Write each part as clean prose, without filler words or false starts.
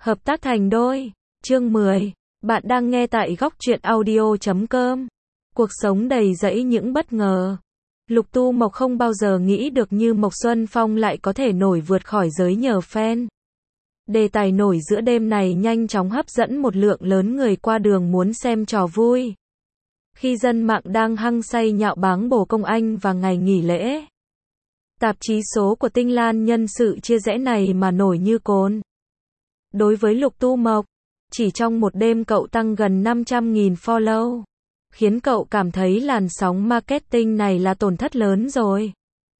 Hợp tác thành đôi. Chương 10. Bạn đang nghe tại góc truyện audio.com. Cuộc sống đầy rẫy những bất ngờ. Lục Tu Mộc không bao giờ nghĩ được như Mộc Xuân Phong lại có thể nổi vượt khỏi giới nhờ fan. Đề tài nổi giữa đêm này nhanh chóng hấp dẫn một lượng lớn người qua đường muốn xem trò vui. Khi dân mạng đang hăng say nhạo báng bổ công anh và ngày nghỉ lễ, tạp chí số của Tinh Lan nhân sự chia rẽ này mà nổi như cồn. Đối với Lục Tu Mộc, chỉ trong một đêm cậu tăng gần 500.000 follow, khiến cậu cảm thấy làn sóng marketing này là tổn thất lớn rồi.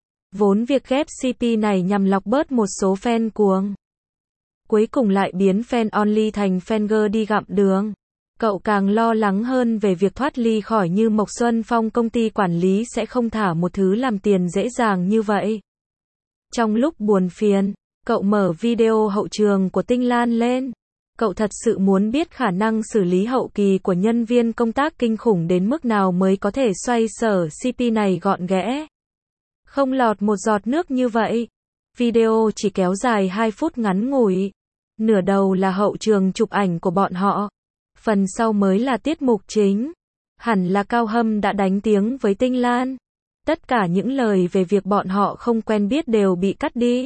Vốn việc ghép CP này nhằm lọc bớt một số fan cuồng, cuối cùng lại biến fan only thành fanger đi gặm đường. Cậu càng lo lắng hơn về việc thoát ly khỏi như Mộc Xuân Phong, công ty quản lý sẽ không thả một thứ làm tiền dễ dàng như vậy. Trong lúc buồn phiền, cậu mở video hậu trường của Tinh Lan lên. Cậu thật sự muốn biết khả năng xử lý hậu kỳ của nhân viên công tác kinh khủng đến mức nào mới có thể xoay sở CP này gọn ghẽ, không lọt một giọt nước như vậy. Video chỉ kéo dài 2 phút ngắn ngủi. Nửa đầu là hậu trường chụp ảnh của bọn họ, phần sau mới là tiết mục chính. Hẳn là Cao Hâm đã đánh tiếng với Tinh Lan. Tất cả những lời về việc bọn họ không quen biết đều bị cắt đi.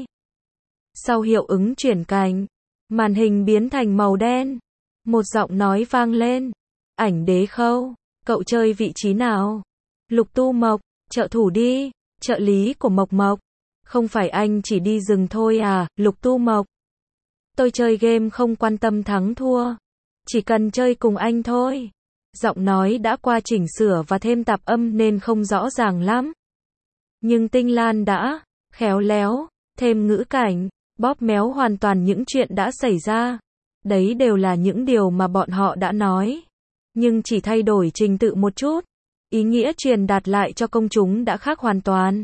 Sau hiệu ứng chuyển cảnh, màn hình biến thành màu đen. Một giọng nói vang lên. Ảnh Đế Khâu, cậu chơi vị trí nào? Lục Tu Mộc, trợ thủ đi, trợ lý của Mộc Mộc. Không phải anh chỉ đi rừng thôi à, Lục Tu Mộc. Tôi chơi game không quan tâm thắng thua, chỉ cần chơi cùng anh thôi. Giọng nói đã qua chỉnh sửa và thêm tạp âm nên không rõ ràng lắm. Nhưng Tinh Lan đã khéo léo thêm ngữ cảnh, bóp méo hoàn toàn những chuyện đã xảy ra. Đấy đều là những điều mà bọn họ đã nói, nhưng chỉ thay đổi trình tự một chút. Ý nghĩa truyền đạt lại cho công chúng đã khác hoàn toàn.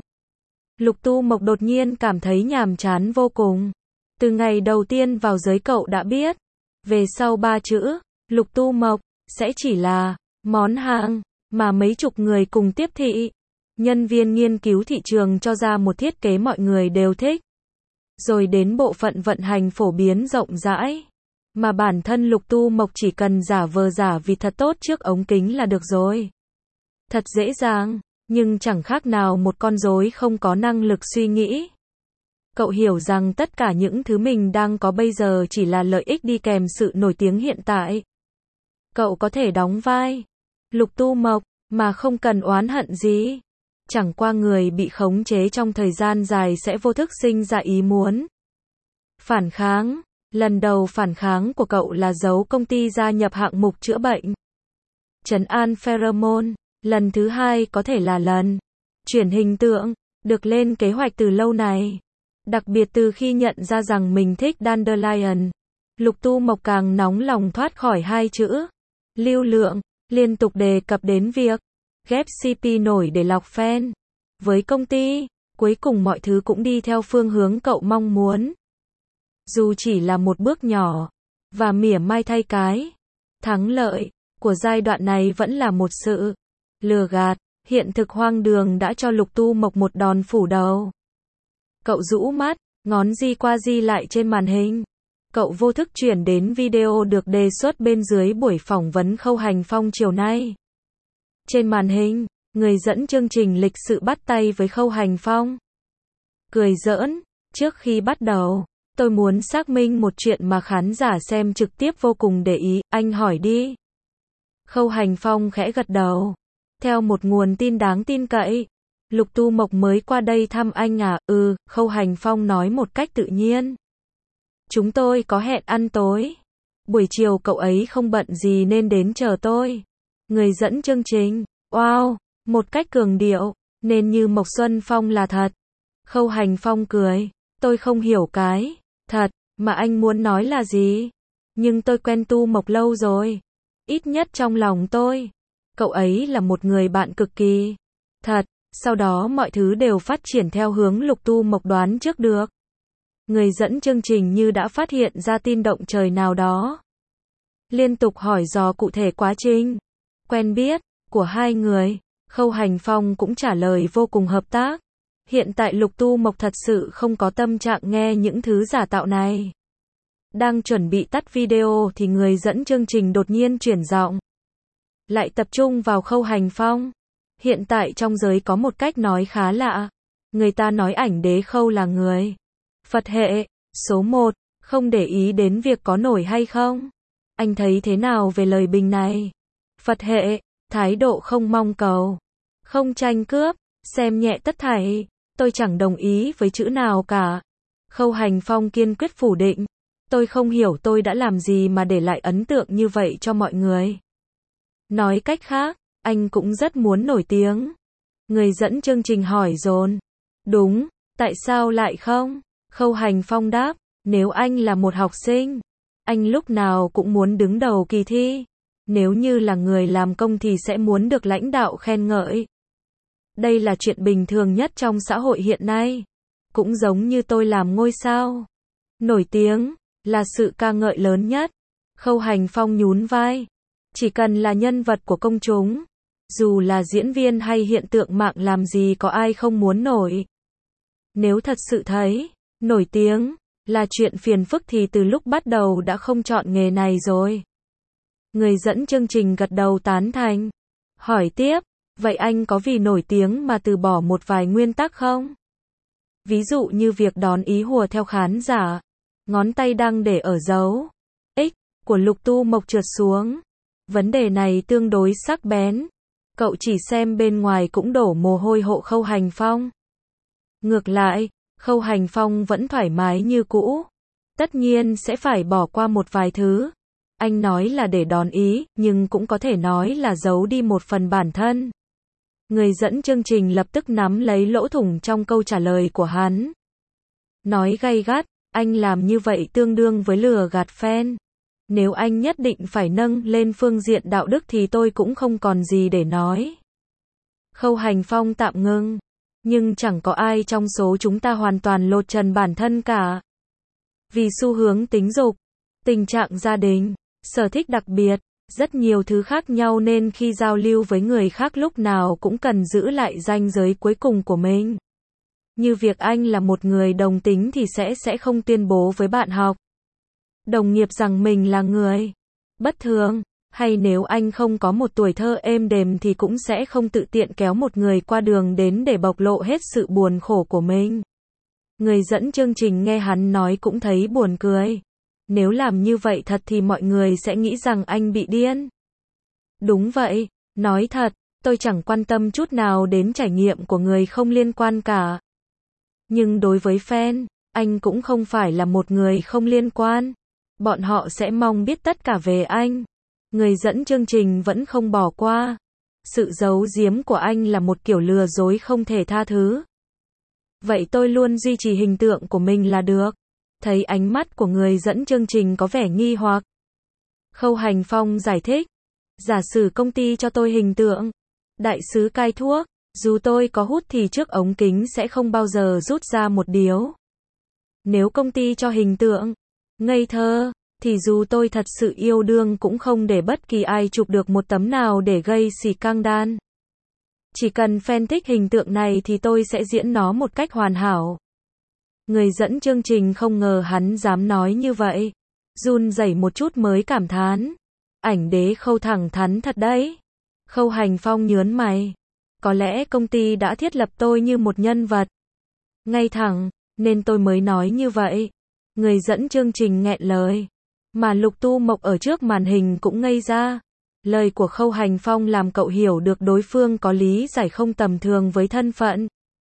Lục Tu Mộc đột nhiên cảm thấy nhàm chán vô cùng. Từ ngày đầu tiên vào giới cậu đã biết, về sau 3 chữ, Lục Tu Mộc, sẽ chỉ là món hàng mà mấy chục người cùng tiếp thị. Nhân viên nghiên cứu thị trường cho ra một thiết kế mọi người đều thích. Rồi đến bộ phận vận hành phổ biến rộng rãi. Mà bản thân Lục Tu Mộc chỉ cần giả vờ giả vịt thật tốt trước ống kính là được rồi. Thật dễ dàng, nhưng chẳng khác nào một con rối không có năng lực suy nghĩ. Cậu hiểu rằng tất cả những thứ mình đang có bây giờ chỉ là lợi ích đi kèm sự nổi tiếng hiện tại. Cậu có thể đóng vai Lục Tu Mộc mà không cần oán hận gì. Chẳng qua người bị khống chế trong thời gian dài sẽ vô thức sinh ra ý muốn phản kháng. Lần đầu phản kháng của cậu là giấu công ty gia nhập hạng mục chữa bệnh trấn an pheromone. Lần thứ hai có thể là lần chuyển hình tượng, được lên kế hoạch từ lâu này. Đặc biệt từ khi nhận ra rằng mình thích Dandelion, Lục Tu Mộc càng nóng lòng thoát khỏi 2 chữ lưu lượng, liên tục đề cập đến việc ghép CP nổi để lọc fan. Với công ty, cuối cùng mọi thứ cũng đi theo phương hướng cậu mong muốn. Dù chỉ là một bước nhỏ, và mỉa mai thay cái thắng lợi của giai đoạn này vẫn là một sự lừa gạt. Hiện thực hoang đường đã cho Lục Tu Mộc một đòn phủ đầu. Cậu rũ mắt, ngón di qua di lại trên màn hình. Cậu vô thức chuyển đến video được đề xuất bên dưới buổi phỏng vấn Khâu Hành Phong chiều nay. Trên màn hình, người dẫn chương trình lịch sự bắt tay với Khâu Hành Phong. Cười giỡn, trước khi bắt đầu, tôi muốn xác minh một chuyện mà khán giả xem trực tiếp vô cùng để ý, anh hỏi đi. Khâu Hành Phong khẽ gật đầu. Theo một nguồn tin đáng tin cậy, Lục Tu Mộc mới qua đây thăm anh à? Khâu Hành Phong nói một cách tự nhiên. Chúng tôi có hẹn ăn tối. Buổi chiều cậu ấy không bận gì nên đến chờ tôi. Người dẫn chương trình, wow, một cách cường điệu, nên như Mộc Xuân Phong là thật. Khâu Hành Phong cười, tôi không hiểu cái thật mà anh muốn nói là gì. Nhưng tôi quen Tu Mộc lâu rồi. Ít nhất trong lòng tôi, cậu ấy là một người bạn cực kỳ thật. Sau đó mọi thứ đều phát triển theo hướng Lục Tu Mộc đoán trước được. Người dẫn chương trình như đã phát hiện ra tin động trời nào đó. Liên tục hỏi dò cụ thể quá trình quen biết của hai người. Khâu Hành Phong cũng trả lời vô cùng hợp tác. Hiện tại Lục Tu Mộc thật sự không có tâm trạng nghe những thứ giả tạo này. Đang chuẩn bị tắt video thì người dẫn chương trình đột nhiên chuyển giọng. Lại tập trung vào Khâu Hành Phong. Hiện tại trong giới có một cách nói khá lạ. Người ta nói ảnh đế Khâu là người Phật hệ, số 1, không để ý đến việc có nổi hay không. Anh thấy thế nào về lời bình này? Phật hệ, thái độ không mong cầu, không tranh cướp, xem nhẹ tất thảy. Tôi chẳng đồng ý với chữ nào cả. Khâu Hành Phong kiên quyết phủ định. Tôi không hiểu tôi đã làm gì mà để lại ấn tượng như vậy cho mọi người. Nói cách khác, anh cũng rất muốn nổi tiếng. Người dẫn chương trình hỏi dồn. Đúng, tại sao lại không? Khâu Hành Phong đáp, nếu anh là một học sinh, anh lúc nào cũng muốn đứng đầu kỳ thi. Nếu như là người làm công thì sẽ muốn được lãnh đạo khen ngợi. Đây là chuyện bình thường nhất trong xã hội hiện nay. Cũng giống như tôi làm ngôi sao. Nổi tiếng là sự ca ngợi lớn nhất. Khâu Hành Phong nhún vai. Chỉ cần là nhân vật của công chúng, dù là diễn viên hay hiện tượng mạng làm gì có ai không muốn nổi. Nếu thật sự thấy nổi tiếng là chuyện phiền phức thì từ lúc bắt đầu đã không chọn nghề này rồi. Người dẫn chương trình gật đầu tán thành. Hỏi tiếp, vậy anh có vì nổi tiếng mà từ bỏ một vài nguyên tắc không? Ví dụ như việc đón ý hùa theo khán giả. Ngón tay đang để ở dấu X của Lục Tu Mộc trượt xuống. Vấn đề này tương đối sắc bén. Cậu chỉ xem bên ngoài cũng đổ mồ hôi hộ Khâu Hành Phong. Ngược lại, Khâu Hành Phong vẫn thoải mái như cũ. Tất nhiên sẽ phải bỏ qua một vài thứ. Anh nói là để đón ý, nhưng cũng có thể nói là giấu đi một phần bản thân. Người dẫn chương trình lập tức nắm lấy lỗ thủng trong câu trả lời của hắn. Nói gay gắt, anh làm như vậy tương đương với lừa gạt fan. Nếu anh nhất định phải nâng lên phương diện đạo đức thì tôi cũng không còn gì để nói. Khâu Hành Phong tạm ngưng. Nhưng chẳng có ai trong số chúng ta hoàn toàn lột trần bản thân cả. Vì xu hướng tính dục, tình trạng gia đình, sở thích đặc biệt, rất nhiều thứ khác nhau nên khi giao lưu với người khác lúc nào cũng cần giữ lại ranh giới cuối cùng của mình. Như việc anh là một người đồng tính thì sẽ không tuyên bố với bạn học, đồng nghiệp rằng mình là người bất thường, hay nếu anh không có một tuổi thơ êm đềm thì cũng sẽ không tự tiện kéo một người qua đường đến để bộc lộ hết sự buồn khổ của mình. Người dẫn chương trình nghe hắn nói cũng thấy buồn cười. Nếu làm như vậy thật thì mọi người sẽ nghĩ rằng anh bị điên. Đúng vậy, nói thật, tôi chẳng quan tâm chút nào đến trải nghiệm của người không liên quan cả. Nhưng đối với fan, anh cũng không phải là một người không liên quan. Bọn họ sẽ mong biết tất cả về anh. Người dẫn chương trình vẫn không bỏ qua. Sự giấu giếm của anh là một kiểu lừa dối không thể tha thứ. Vậy tôi luôn duy trì hình tượng của mình là được. Thấy ánh mắt của người dẫn chương trình có vẻ nghi hoặc. Khâu Hành Phong giải thích. Giả sử công ty cho tôi hình tượng đại sứ cai thuốc, dù tôi có hút thì trước ống kính sẽ không bao giờ rút ra một điếu. Nếu công ty cho hình tượng ngây thơ, thì dù tôi thật sự yêu đương cũng không để bất kỳ ai chụp được một tấm nào để gây xì căng đan. Chỉ cần fan thích hình tượng này thì tôi sẽ diễn nó một cách hoàn hảo. Người dẫn chương trình không ngờ hắn dám nói như vậy. Run rẩy một chút mới cảm thán. Ảnh đế Khâu thẳng thắn thật đấy. Khâu Hành Phong nhớn mày. Có lẽ công ty đã thiết lập tôi như một nhân vật ngay thẳng, nên tôi mới nói như vậy. Người dẫn chương trình nghẹn lời. Mà Lục Tu Mộc ở trước màn hình cũng ngây ra. Lời của Khâu Hành Phong làm cậu hiểu được đối phương có lý giải không tầm thường với thân phận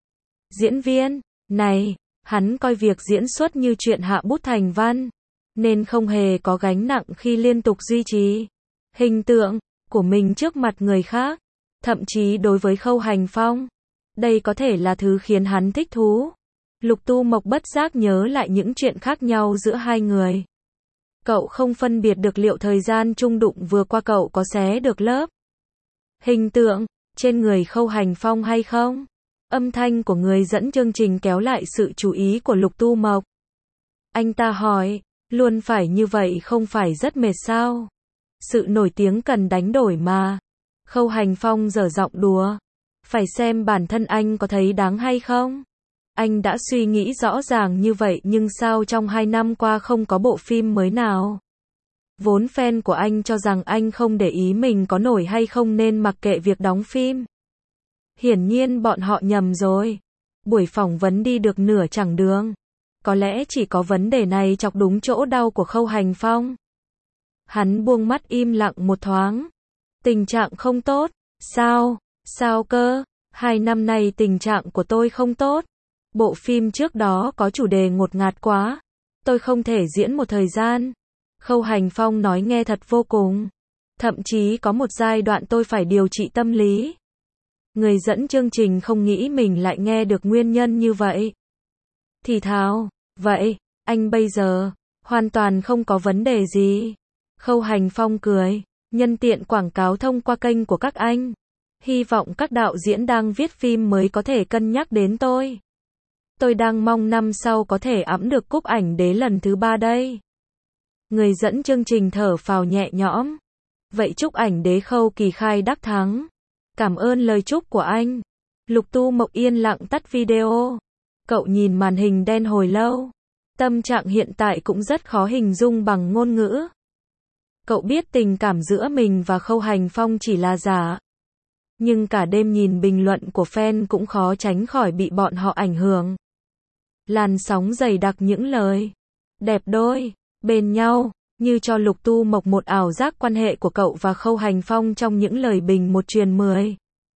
diễn viên này. Hắn coi việc diễn xuất như chuyện hạ bút thành văn, nên không hề có gánh nặng khi liên tục duy trì hình tượng của mình trước mặt người khác. Thậm chí đối với Khâu Hành Phong, đây có thể là thứ khiến hắn thích thú. Lục Tu Mộc bất giác nhớ lại những chuyện khác nhau giữa hai người. Cậu không phân biệt được liệu thời gian chung đụng vừa qua cậu có xé được lớp hình tượng trên người Khâu Hành Phong hay không. Âm thanh của người dẫn chương trình kéo lại sự chú ý của Lục Tu Mộc. Anh ta hỏi, luôn phải như vậy không phải rất mệt sao? Sự nổi tiếng cần đánh đổi mà. Khâu Hành Phong giở giọng đùa. Phải xem bản thân anh có thấy đáng hay không? Anh đã suy nghĩ rõ ràng như vậy nhưng sao trong 2 năm qua không có bộ phim mới nào? Vốn fan của anh cho rằng anh không để ý mình có nổi hay không nên mặc kệ việc đóng phim. Hiển nhiên bọn họ nhầm rồi. Buổi phỏng vấn đi được nửa chặng đường. Có lẽ chỉ có vấn đề này chọc đúng chỗ đau của Khâu Hành Phong. Hắn buông mắt im lặng một thoáng. Tình trạng không tốt. Sao? Sao cơ? 2 năm nay tình trạng của tôi không tốt. Bộ phim trước đó có chủ đề ngột ngạt quá. Tôi không thể diễn một thời gian. Khâu Hành Phong nói nghe thật vô cùng. Thậm chí có một giai đoạn tôi phải điều trị tâm lý. Người dẫn chương trình không nghĩ mình lại nghe được nguyên nhân như vậy. Thì thào, vậy, anh bây giờ, hoàn toàn không có vấn đề gì. Khâu Hành Phong cười, nhân tiện quảng cáo thông qua kênh của các anh. Hy vọng các đạo diễn đang viết phim mới có thể cân nhắc đến tôi. Tôi đang mong năm sau có thể ẵm được cúp ảnh đế lần thứ 3 đây. Người dẫn chương trình thở phào nhẹ nhõm. Vậy chúc ảnh đế Khâu Kỳ Khai đắc thắng. Cảm ơn lời chúc của anh. Lục Tu Mộc yên lặng tắt video. Cậu nhìn màn hình đen hồi lâu. Tâm trạng hiện tại cũng rất khó hình dung bằng ngôn ngữ. Cậu biết tình cảm giữa mình và Khâu Hành Phong chỉ là giả. Nhưng cả đêm nhìn bình luận của fan cũng khó tránh khỏi bị bọn họ ảnh hưởng. Làn sóng dày đặc những lời đẹp đôi, bên nhau, như cho Lục Tu Mộc một ảo giác quan hệ của cậu và Khâu Hành Phong trong những lời bình một truyền 10.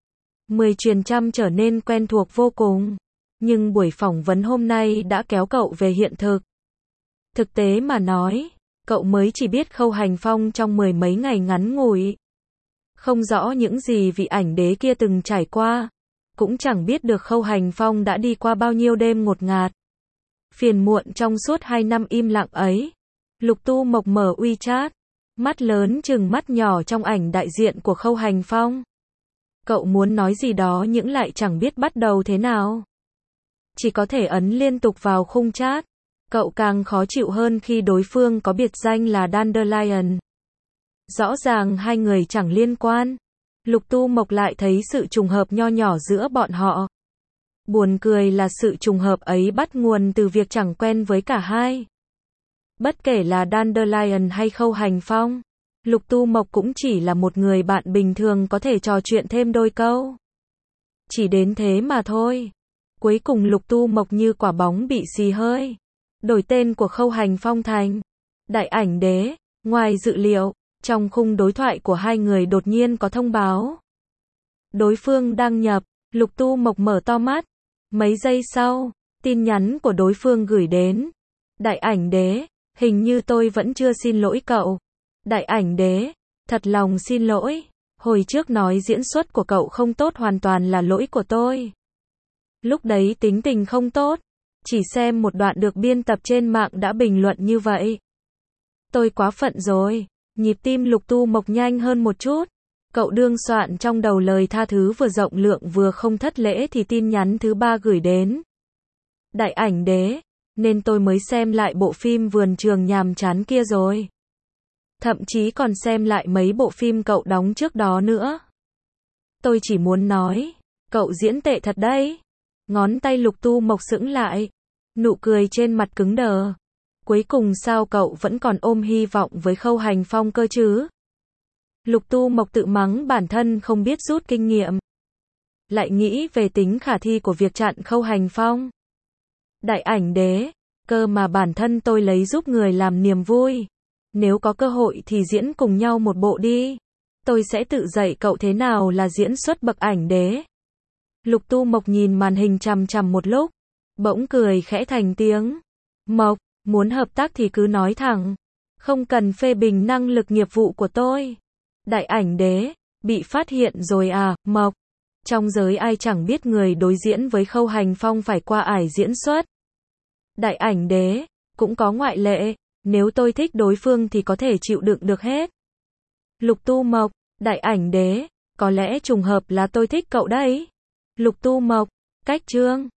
10 truyền trăm trở nên quen thuộc vô cùng. Nhưng buổi phỏng vấn hôm nay đã kéo cậu về hiện thực. Thực tế mà nói, cậu mới chỉ biết Khâu Hành Phong trong 10 mấy ngày ngắn ngủi. Không rõ những gì vị ảnh đế kia từng trải qua. Cũng chẳng biết được Khâu Hành Phong đã đi qua bao nhiêu đêm ngột ngạt. Phiền muộn trong suốt 2 năm im lặng ấy. Lục Tu Mộc mở WeChat. Mắt lớn chừng mắt nhỏ trong ảnh đại diện của Khâu Hành Phong. Cậu muốn nói gì đó nhưng lại chẳng biết bắt đầu thế nào. Chỉ có thể ấn liên tục vào khung chat. Cậu càng khó chịu hơn khi đối phương có biệt danh là Dandelion. Rõ ràng hai người chẳng liên quan. Lục Tu Mộc lại thấy sự trùng hợp nho nhỏ giữa bọn họ. Buồn cười là sự trùng hợp ấy bắt nguồn từ việc chẳng quen với cả hai. Bất kể là Dandelion hay Khâu Hành Phong, Lục Tu Mộc cũng chỉ là một người bạn bình thường có thể trò chuyện thêm đôi câu. Chỉ đến thế mà thôi. Cuối cùng Lục Tu Mộc như quả bóng bị xì hơi. Đổi tên của Khâu Hành Phong thành Đại Ảnh Đế. Ngoài dự liệu, trong khung đối thoại của hai người đột nhiên có thông báo. Đối phương đăng nhập, Lục Tu Mộc mở to mắt. Mấy giây sau, tin nhắn của đối phương gửi đến. Đại Ảnh Đế, hình như tôi vẫn chưa xin lỗi cậu. Đại Ảnh Đế, thật lòng xin lỗi. Hồi trước nói diễn xuất của cậu không tốt hoàn toàn là lỗi của tôi. Lúc đấy tính tình không tốt. Chỉ xem một đoạn được biên tập trên mạng đã bình luận như vậy. Tôi quá phận rồi. Nhịp tim Lục Tu Mộc nhanh hơn một chút. Cậu đương soạn trong đầu lời tha thứ vừa rộng lượng vừa không thất lễ thì tin nhắn thứ 3 gửi đến. Đại Ảnh Đế, nên tôi mới xem lại bộ phim Vườn Trường nhàm chán kia rồi. Thậm chí còn xem lại mấy bộ phim cậu đóng trước đó nữa. Tôi chỉ muốn nói, cậu diễn tệ thật đấy. Ngón tay Lục Tu Mộc sững lại. Nụ cười trên mặt cứng đờ. Cuối cùng sao cậu vẫn còn ôm hy vọng với Khâu Hành Phong cơ chứ? Lục Tu Mộc tự mắng bản thân không biết rút kinh nghiệm. Lại nghĩ về tính khả thi của việc chặn Khâu Hành Phong. Đại Ảnh Đế, cơ mà bản thân tôi lấy giúp người làm niềm vui. Nếu có cơ hội thì diễn cùng nhau một bộ đi. Tôi sẽ tự dạy cậu thế nào là diễn xuất bậc ảnh đế. Lục Tu Mộc nhìn màn hình chằm chằm một lúc. Bỗng cười khẽ thành tiếng. Mộc, muốn hợp tác thì cứ nói thẳng. Không cần phê bình năng lực nghiệp vụ của tôi. Đại Ảnh Đế, bị phát hiện rồi à, Mộc. Trong giới ai chẳng biết người đối diễn với Khâu Hành Phong phải qua ải diễn xuất. Đại Ảnh Đế, cũng có ngoại lệ. Nếu tôi thích đối phương thì có thể chịu đựng được hết. Lục Tu Mộc, Đại Ảnh Đế, có lẽ trùng hợp là tôi thích cậu đấy. Lục Tu Mộc, cách chương.